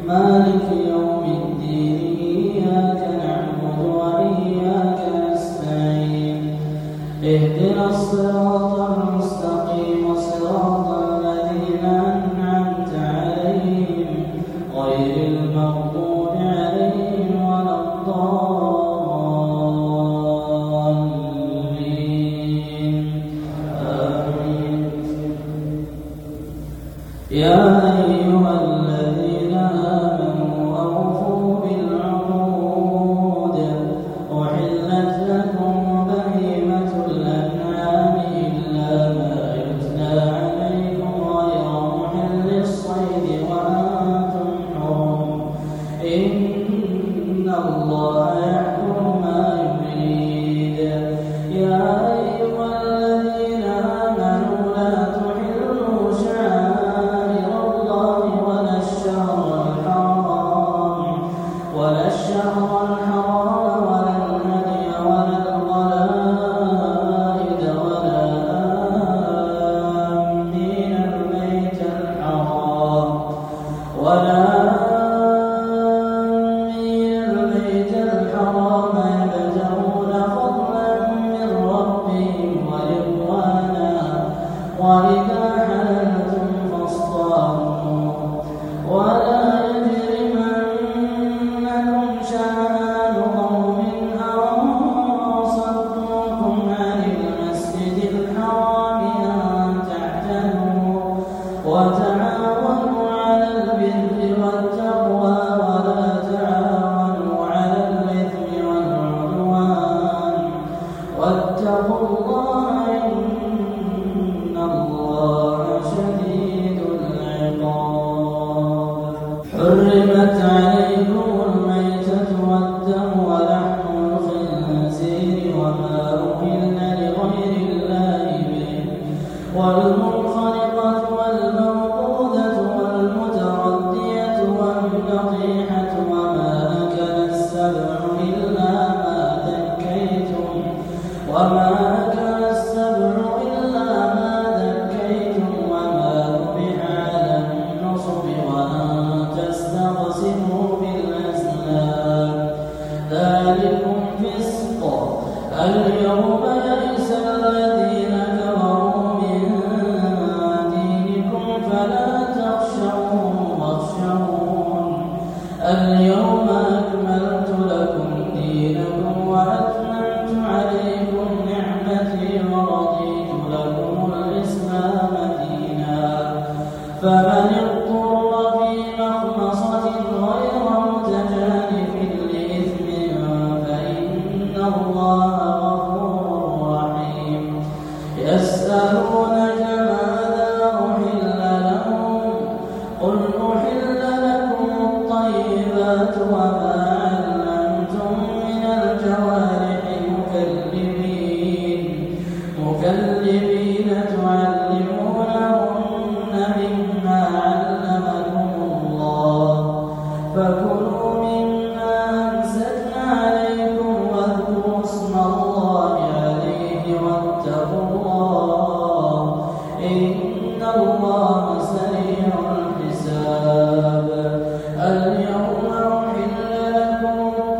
مالك يوم الدين إياك نعبد وإياك نستعين اهدنا الصراط المستقيم صراط الذين أنعمت عليهم غير المغضوب عليهم ولا الضالين آمين. يا أيها الذين آمنوا أوفوا بالعقود أحلت لكم بهيمة الأنعام إلا ما يتلى عليكم غير محل الصيد وأنتم حرم إن الله يحكم ما يريد. يا أيها الذين آمنوا لا تحلوا شعائر الله ولا الشهر الحرام ولا الهدي ولا القلائد ولا آمين البيت الحرام يبتغون فضلا من ربهم ورضوانا وإذا حللتم فاصطادوا ولا يجرمنكم شنآن قوم أن صدوكم عن المسجد الحرام أن تعتدوا وتعاونوا على البر والتقوى ولا تعاونوا على الإثم والعدوان واتقوا الله إن الله شديد العقاب. حرمت عليكم الميتة والدم ولحم الخنزير وما أهل لغير الله به والمنخنقة والموقوذة والمتردية والنطيحة وما أكل السبع إلا ما ذكيتم وما ذبح على النصب وأن تستقسموا بالأزلام ذلكم فسق. اليوم يئس الذين كفروا من دينكم فلا تخشوهم واخشون اليوم أكملت لكم دينكم وأتممت عليكم نعمتي ورضيت لكم الإسلام دينا فمن اضطر في مخمصة غير متجانف لإثم فإن الله غفور رحيم. يسألونك ماذا أحل لهم قل أحل لكم الطيبات وما علمتم من الجوارح مكلبين تعلمونهن مما علمكم الله فكلوا مما أمسكنا عليكم واذكروا اسم الله عليه واتقوا الله إن الله سريع الحساب. اليوم أحل لكم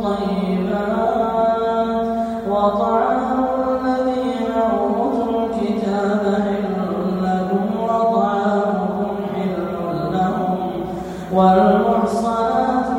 الطيبات وطعام الذين أوتوا الكتاب حل لكم وطعامكم حل لهم والمحصنات